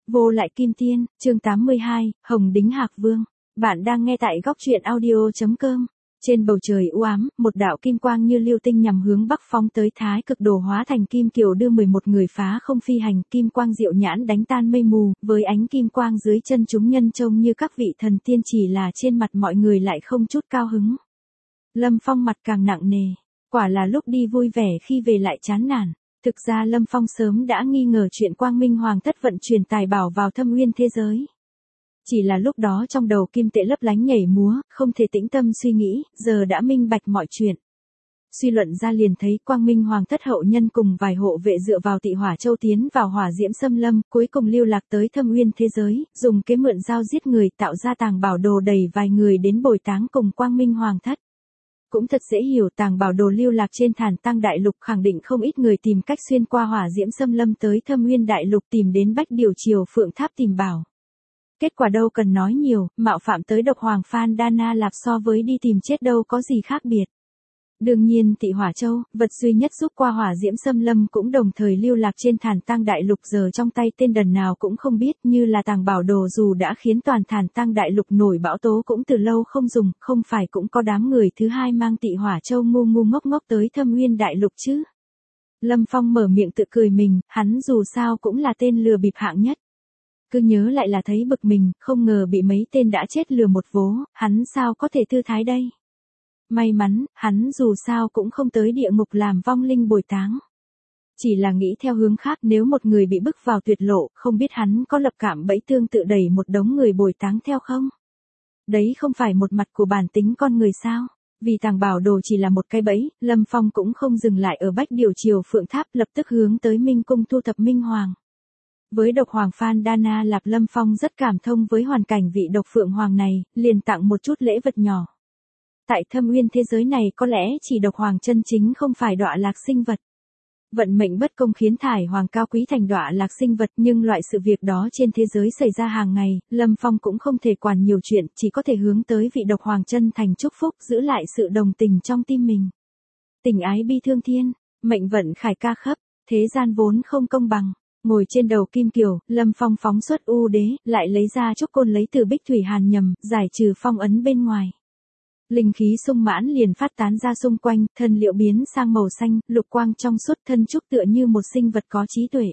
Vô lại kim tiên, chương 82, Hồng Đính Hạc Vương. Bạn đang nghe tại góc truyện audio.com. Trên bầu trời u ám, một đạo kim quang như lưu tinh nhằm hướng bắc phóng tới Thái Cực Đồ hóa thành kim kiều đưa 11 người phá không phi hành, kim quang diệu nhãn đánh tan mây mù, với ánh kim quang dưới chân chúng nhân trông như các vị thần tiên, chỉ là trên mặt mọi người lại không chút cao hứng. Lâm Phong mặt càng nặng nề, quả là lúc đi vui vẻ khi về lại chán nản. Thực ra Lâm Phong sớm đã nghi ngờ chuyện Quang Minh Hoàng thất vận chuyển tài bảo vào Thâm Uyên thế giới. Chỉ là lúc đó trong đầu kim tệ lấp lánh nhảy múa, không thể tĩnh tâm suy nghĩ, giờ đã minh bạch mọi chuyện. Suy luận ra liền thấy Quang Minh Hoàng thất hậu nhân cùng vài hộ vệ dựa vào Tị Hỏa Châu tiến vào hỏa diễm xâm lâm, cuối cùng lưu lạc tới Thâm Uyên thế giới, dùng kế mượn dao giết người tạo ra tàng bảo đồ đẩy vài người đến bồi táng cùng Quang Minh Hoàng thất. Cũng thật dễ hiểu, tàng bảo đồ lưu lạc trên Thản Tăng Đại Lục, khẳng định không ít người tìm cách xuyên qua hỏa diễm xâm lâm tới Thâm Uyên Đại Lục tìm đến Bách Điều Triều Phượng Tháp tìm bảo. Kết quả đâu cần nói nhiều, mạo phạm tới độc hoàng Phan Đa Na Lạp so với đi tìm chết đâu có gì khác biệt. Đương nhiên Tị Hỏa Châu, vật duy nhất giúp qua hỏa diễm xâm lâm cũng đồng thời lưu lạc trên Thản Tăng Đại Lục, giờ trong tay tên đần nào cũng không biết, như là tàng bảo đồ dù đã khiến toàn Thản Tăng Đại Lục nổi bão tố cũng từ lâu không dùng, không phải cũng có đám người thứ hai mang Tị Hỏa Châu ngu ngu ngốc ngốc tới Thâm Uyên Đại Lục chứ. Lâm Phong mở miệng tự cười mình, hắn dù sao cũng là tên lừa bịp hạng nhất. Cứ nhớ lại là thấy bực mình, không ngờ bị mấy tên đã chết lừa một vố, hắn sao có thể thư thái đây. May mắn, hắn dù sao cũng không tới địa ngục làm vong linh bồi táng. Chỉ là nghĩ theo hướng khác, nếu một người bị bức vào tuyệt lộ, không biết hắn có lập cạm bẫy tương tự đẩy một đống người bồi táng theo không? Đấy không phải một mặt của bản tính con người sao? Vì tàng bảo đồ chỉ là một cái bẫy, Lâm Phong cũng không dừng lại ở Bách Điều Triều Phượng Tháp, lập tức hướng tới Minh Cung thu thập Minh Hoàng. Với độc hoàng Phan Đa Na Lạp, Lâm Phong rất cảm thông với hoàn cảnh vị độc Phượng Hoàng này, liền tặng một chút lễ vật nhỏ. Tại Thâm Uyên thế giới này có lẽ chỉ độc hoàng chân chính không phải đọa lạc sinh vật. Vận mệnh bất công khiến thải hoàng cao quý thành đọa lạc sinh vật, nhưng loại sự việc đó trên thế giới xảy ra hàng ngày, Lâm Phong cũng không thể quản nhiều chuyện, chỉ có thể hướng tới vị độc hoàng chân thành chúc phúc, giữ lại sự đồng tình trong tim mình. Tình ái bi thương thiên, mệnh vận khải ca khắp, thế gian vốn không công bằng. Ngồi trên đầu kim kiều, Lâm Phong phóng xuất u đế, lại lấy ra trúc côn lấy từ Bích Thủy Hàn Nhầm, giải trừ phong ấn bên ngoài. Linh khí sung mãn liền phát tán ra xung quanh, thân liệu biến sang màu xanh, lục quang trong suốt, thân trúc tựa như một sinh vật có trí tuệ.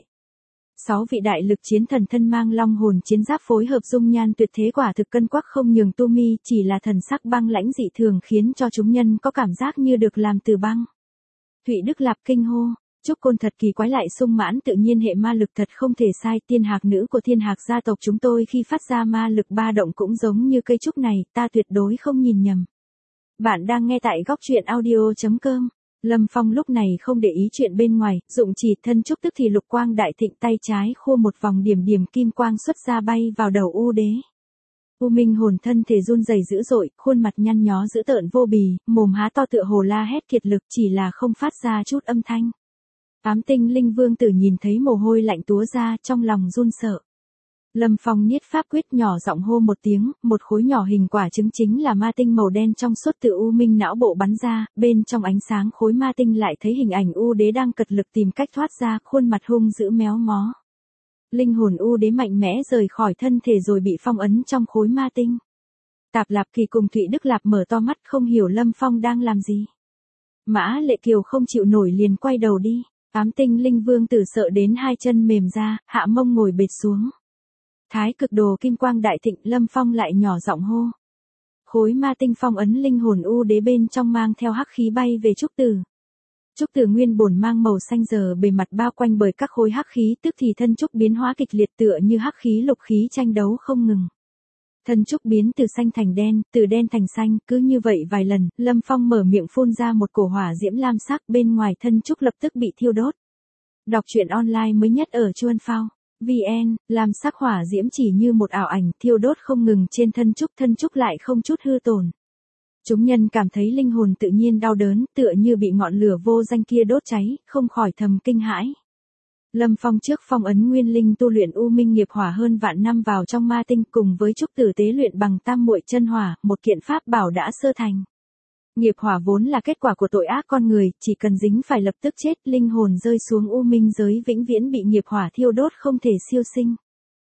6 vị đại lực chiến thần thân mang long hồn chiến giáp phối hợp dung nhan tuyệt thế, quả thực cân quắc không nhường tu mi, chỉ là thần sắc băng lãnh dị thường khiến cho chúng nhân có cảm giác như được làm từ băng. Thụy Đức Lạp kinh hô. Trúc côn thật kỳ quái lại sung mãn, tự nhiên hệ ma lực thật không thể sai, tiên hạc nữ của Thiên Hạc gia tộc chúng tôi khi phát ra ma lực ba động cũng giống như cây trúc này, ta tuyệt đối không nhìn nhầm. Bạn đang nghe tại góc truyện audio.com. Lâm Phong lúc này không để ý chuyện bên ngoài, dụng chỉ thân trúc tức thì lục quang đại thịnh, tay trái khua một vòng điểm điểm kim quang xuất ra bay vào đầu u đế. U Minh hồn thân thể run rẩy dữ dội, khuôn mặt nhăn nhó dữ tợn vô bì, mồm há to tựa hồ la hét kiệt lực, chỉ là không phát ra chút âm thanh. Ám Tinh Linh Vương tử nhìn thấy mồ hôi lạnh túa ra, trong lòng run sợ. Lâm Phong niết pháp quyết, nhỏ giọng hô một tiếng, một khối nhỏ hình quả trứng chính là ma tinh màu đen trong suốt từ u minh não bộ bắn ra, bên trong ánh sáng khối ma tinh lại thấy hình ảnh u đế đang cật lực tìm cách thoát ra, khuôn mặt hung dữ méo mó. Linh hồn u đế mạnh mẽ rời khỏi thân thể rồi bị phong ấn trong khối ma tinh. Tạp Lạp Kỳ cùng Thụy Đức Lạp mở to mắt không hiểu Lâm Phong đang làm gì. Mã Lệ Kiều không chịu nổi liền quay đầu đi. Ám Tinh Linh Vương tử sợ đến hai chân mềm ra, hạ mông ngồi bệt xuống. Thái Cực Đồ kim quang đại thịnh, Lâm Phong lại nhỏ giọng hô. Khối ma tinh phong ấn linh hồn u đế bên trong mang theo hắc khí bay về trúc tử. Trúc tử nguyên bổn mang màu xanh, giờ bề mặt bao quanh bởi các khối hắc khí, tức thì thân trúc biến hóa kịch liệt tựa như hắc khí lục khí tranh đấu không ngừng. Thân trúc biến từ xanh thành đen, từ đen thành xanh, cứ như vậy vài lần, Lâm Phong mở miệng phun ra một cổ hỏa diễm lam sắc, bên ngoài thân trúc lập tức bị thiêu đốt. Đọc truyện online mới nhất ở Chuan Phao VN, lam sắc hỏa diễm chỉ như một ảo ảnh, thiêu đốt không ngừng trên thân trúc lại không chút hư tổn. Chúng nhân cảm thấy linh hồn tự nhiên đau đớn, tựa như bị ngọn lửa vô danh kia đốt cháy, không khỏi thầm kinh hãi. Lâm Phong trước phong ấn nguyên linh tu luyện u minh nghiệp hỏa hơn vạn năm vào trong ma tinh, cùng với trúc tử tế luyện bằng tam muội chân hỏa, một kiện pháp bảo đã sơ thành. Nghiệp hỏa vốn là kết quả của tội ác con người, chỉ cần dính phải lập tức chết, linh hồn rơi xuống u minh giới vĩnh viễn bị nghiệp hỏa thiêu đốt không thể siêu sinh.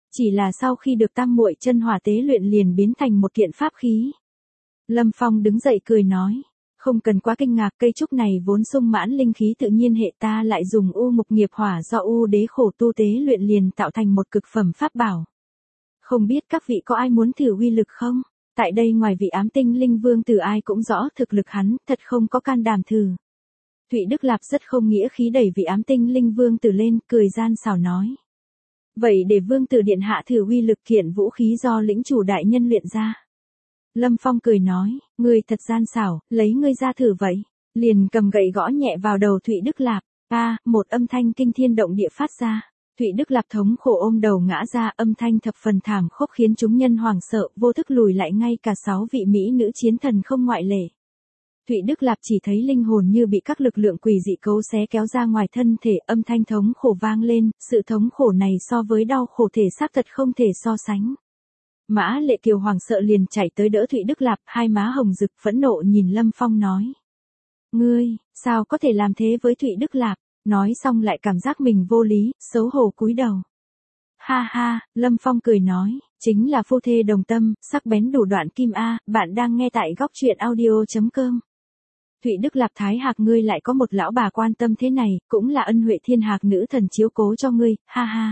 Chỉ là sau khi được tam muội chân hỏa tế luyện liền biến thành một kiện pháp khí. Lâm Phong đứng dậy cười nói, không cần quá kinh ngạc, cây trúc này vốn sung mãn linh khí tự nhiên hệ, ta lại dùng u mục nghiệp hỏa do u đế khổ tu tế luyện liền tạo thành một cực phẩm pháp bảo. Không biết các vị có ai muốn thử uy lực không? Tại đây ngoài vị ám tinh linh vương tử ai cũng rõ thực lực hắn, thật không có can đảm thử. Thụy Đức Lạp rất không nghĩa khí đẩy vị ám tinh linh vương tử lên, cười gian xảo nói. Vậy để vương tử điện hạ thử uy lực kiện vũ khí do lĩnh chủ đại nhân luyện ra. Lâm Phong cười nói, ngươi thật gian xảo, lấy ngươi ra thử vậy. Liền cầm gậy gõ nhẹ vào đầu Thụy Đức Lạp, một âm thanh kinh thiên động địa phát ra. Thụy Đức Lạp thống khổ ôm đầu ngã ra, âm thanh thập phần thảm khốc khiến chúng nhân hoảng sợ, vô thức lùi lại, ngay cả 6 vị mỹ nữ chiến thần không ngoại lệ. Thụy Đức Lạp chỉ thấy linh hồn như bị các lực lượng quỷ dị cấu xé kéo ra ngoài thân thể, âm thanh thống khổ vang lên, sự thống khổ này so với đau khổ thể xác thật không thể so sánh. Mã Lệ Kiều hoảng sợ liền chạy tới đỡ Thụy Đức Lạp, hai má hồng rực phẫn nộ nhìn Lâm Phong nói. Ngươi, sao có thể làm thế với Thụy Đức Lạp? Nói xong lại cảm giác mình vô lý, xấu hổ cúi đầu. Ha ha, Lâm Phong cười nói, chính là phu thê đồng tâm, sắc bén đủ đoạn kim a, bạn đang nghe tại góc truyện audio.com. Thụy Đức Lạp Thái Hạc, ngươi lại có một lão bà quan tâm thế này, cũng là ân huệ thiên hạc nữ thần chiếu cố cho ngươi, ha ha.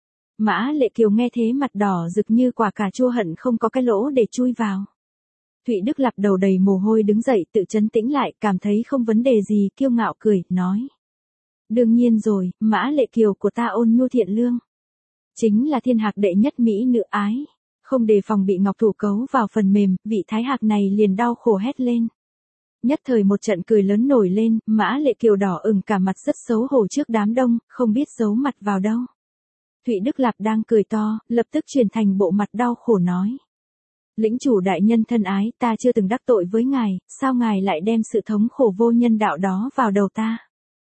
Mã Lệ Kiều nghe thế mặt đỏ rực như quả cà chua, hận không có cái lỗ để chui vào. Thụy Đức Lạp đầu đầy mồ hôi đứng dậy tự trấn tĩnh lại, cảm thấy không vấn đề gì, kiêu ngạo cười, nói. Đương nhiên rồi, Mã Lệ Kiều của ta ôn nhu thiện lương. Chính là thiên hạc đệ nhất mỹ nữ ái. Không đề phòng bị ngọc thủ cấu vào phần mềm, vị Thái Hạc này liền đau khổ hét lên. Nhất thời một trận cười lớn nổi lên, Mã Lệ Kiều đỏ ửng cả mặt rất xấu hổ trước đám đông, không biết giấu mặt vào đâu. Thụy Đức Lạp đang cười to, lập tức chuyển thành bộ mặt đau khổ nói. Lĩnh chủ đại nhân thân ái, ta chưa từng đắc tội với ngài, sao ngài lại đem sự thống khổ vô nhân đạo đó vào đầu ta?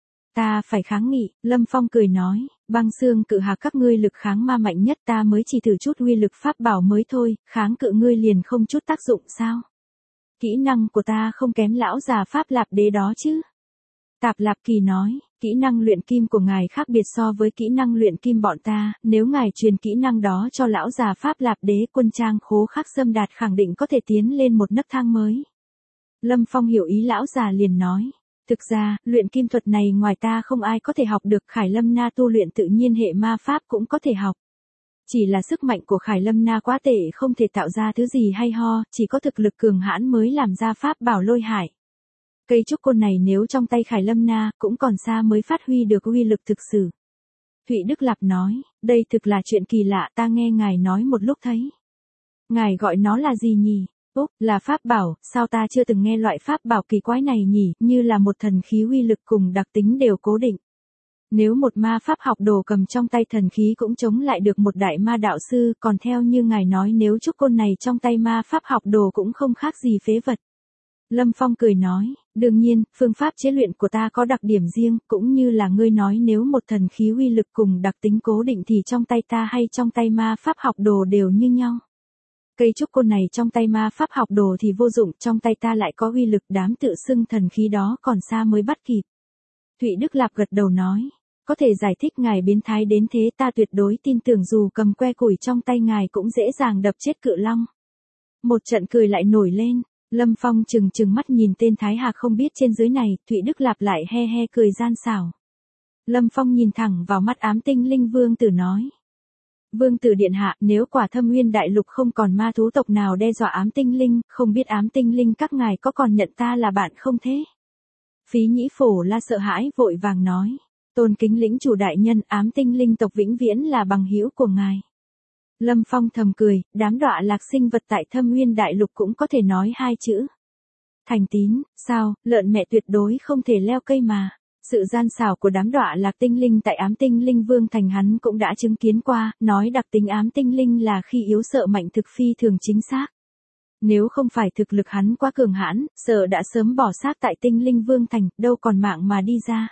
Ta phải kháng nghị, Lâm Phong cười nói, băng xương cự hạc các ngươi lực kháng ma mạnh nhất, ta mới chỉ thử chút uy lực pháp bảo mới thôi, kháng cự ngươi liền không chút tác dụng sao? Kỹ năng của ta không kém lão già Pháp Lạp Đế đó chứ? Tạp Lạp Kỳ nói, kỹ năng luyện kim của ngài khác biệt so với kỹ năng luyện kim bọn ta, nếu ngài truyền kỹ năng đó cho lão già Pháp Lạp Đế, quân trang khố khắc Sâm Đạt khẳng định có thể tiến lên một nấc thang mới. Lâm Phong hiểu ý lão già liền nói, thực ra, luyện kim thuật này ngoài ta không ai có thể học được, Khải Lâm Na tu luyện tự nhiên hệ ma pháp cũng có thể học. Chỉ là sức mạnh của Khải Lâm Na quá tệ, không thể tạo ra thứ gì hay ho, chỉ có thực lực cường hãn mới làm ra pháp bảo lôi hải. Cây trúc côn này nếu trong tay Khải Lâm Na, cũng còn xa mới phát huy được uy lực thực sự. Thụy Đức Lạp nói, đây thực là chuyện kỳ lạ, ta nghe ngài nói một lúc thấy. Ngài gọi nó là gì nhỉ? Úc, là pháp bảo, sao ta chưa từng nghe loại pháp bảo kỳ quái này nhỉ, như là một thần khí uy lực cùng đặc tính đều cố định. Nếu một ma pháp học đồ cầm trong tay thần khí cũng chống lại được một đại ma đạo sư, còn theo như ngài nói nếu trúc côn này trong tay ma pháp học đồ cũng không khác gì phế vật. Lâm Phong cười nói, đương nhiên, phương pháp chế luyện của ta có đặc điểm riêng, cũng như là ngươi nói nếu một thần khí uy lực cùng đặc tính cố định thì trong tay ta hay trong tay ma pháp học đồ đều như nhau. Cây trúc côn này trong tay ma pháp học đồ thì vô dụng, trong tay ta lại có uy lực, đám tự xưng thần khí đó còn xa mới bắt kịp. Thụy Đức Lạp gật đầu nói, có thể giải thích ngài biến thái đến thế, ta tuyệt đối tin tưởng dù cầm que củi trong tay ngài cũng dễ dàng đập chết cự long. Một trận cười lại nổi lên, Lâm Phong trừng mắt nhìn tên Thái Hạc không biết trên dưới này, Thụy Đức Lạp lại he he cười gian xảo. Lâm Phong nhìn thẳng vào mắt ám tinh linh vương tử nói. Vương tử điện hạ, nếu quả Thâm Nguyên đại lục không còn ma thú tộc nào đe dọa ám tinh linh, không biết ám tinh linh các ngài có còn nhận ta là bạn không thế? Phí Nhĩ Phổ La sợ hãi vội vàng nói. Tôn kính lĩnh chủ đại nhân, ám tinh linh tộc vĩnh viễn là bằng hữu của ngài. Lâm Phong thầm cười, đám đọa lạc sinh vật tại Thâm Nguyên đại lục cũng có thể nói hai chữ. Thành tín, sao, lợn mẹ tuyệt đối không thể leo cây mà. Sự gian xảo của đám đọa lạc tinh linh tại ám tinh linh vương thành hắn cũng đã chứng kiến qua, nói đặc tính ám tinh linh là khi yếu sợ mạnh thực phi thường chính xác. Nếu không phải thực lực hắn quá cường hãn, sợ đã sớm bỏ xác tại tinh linh vương thành, đâu còn mạng mà đi ra.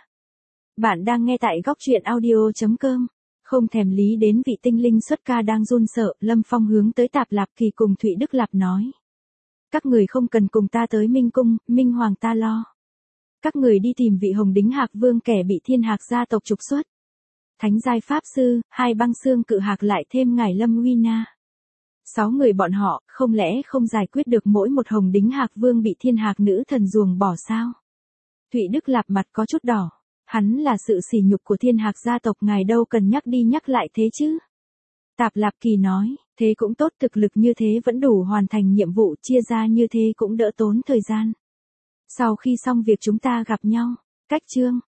Bạn đang nghe tại góc truyện audio.com. Không thèm lý đến vị tinh linh xuất ca đang run sợ, Lâm Phong hướng tới Tạp Lạp Kỳ cùng Thụy Đức Lạp nói. Các người không cần cùng ta tới Minh Cung, Minh Hoàng ta lo. Các người đi tìm vị Hồng Đính Hạc Vương kẻ bị Thiên Hạc gia tộc trục xuất. Thánh giai Pháp Sư, 2 băng xương cự hạc lại thêm ngài Lâm Uy Na. 6 người bọn họ, không lẽ không giải quyết được mỗi một Hồng Đính Hạc Vương bị thiên hạc nữ thần ruồng bỏ sao? Thụy Đức Lạp mặt có chút đỏ. Hắn là sự sỉ nhục của thiên hạc gia tộc, ngài đâu cần nhắc đi nhắc lại thế chứ. Tạp Lạp Kỳ nói, thế cũng tốt, thực lực như thế vẫn đủ hoàn thành nhiệm vụ, chia ra như thế cũng đỡ tốn thời gian. Sau khi xong việc chúng ta gặp nhau. Cách chương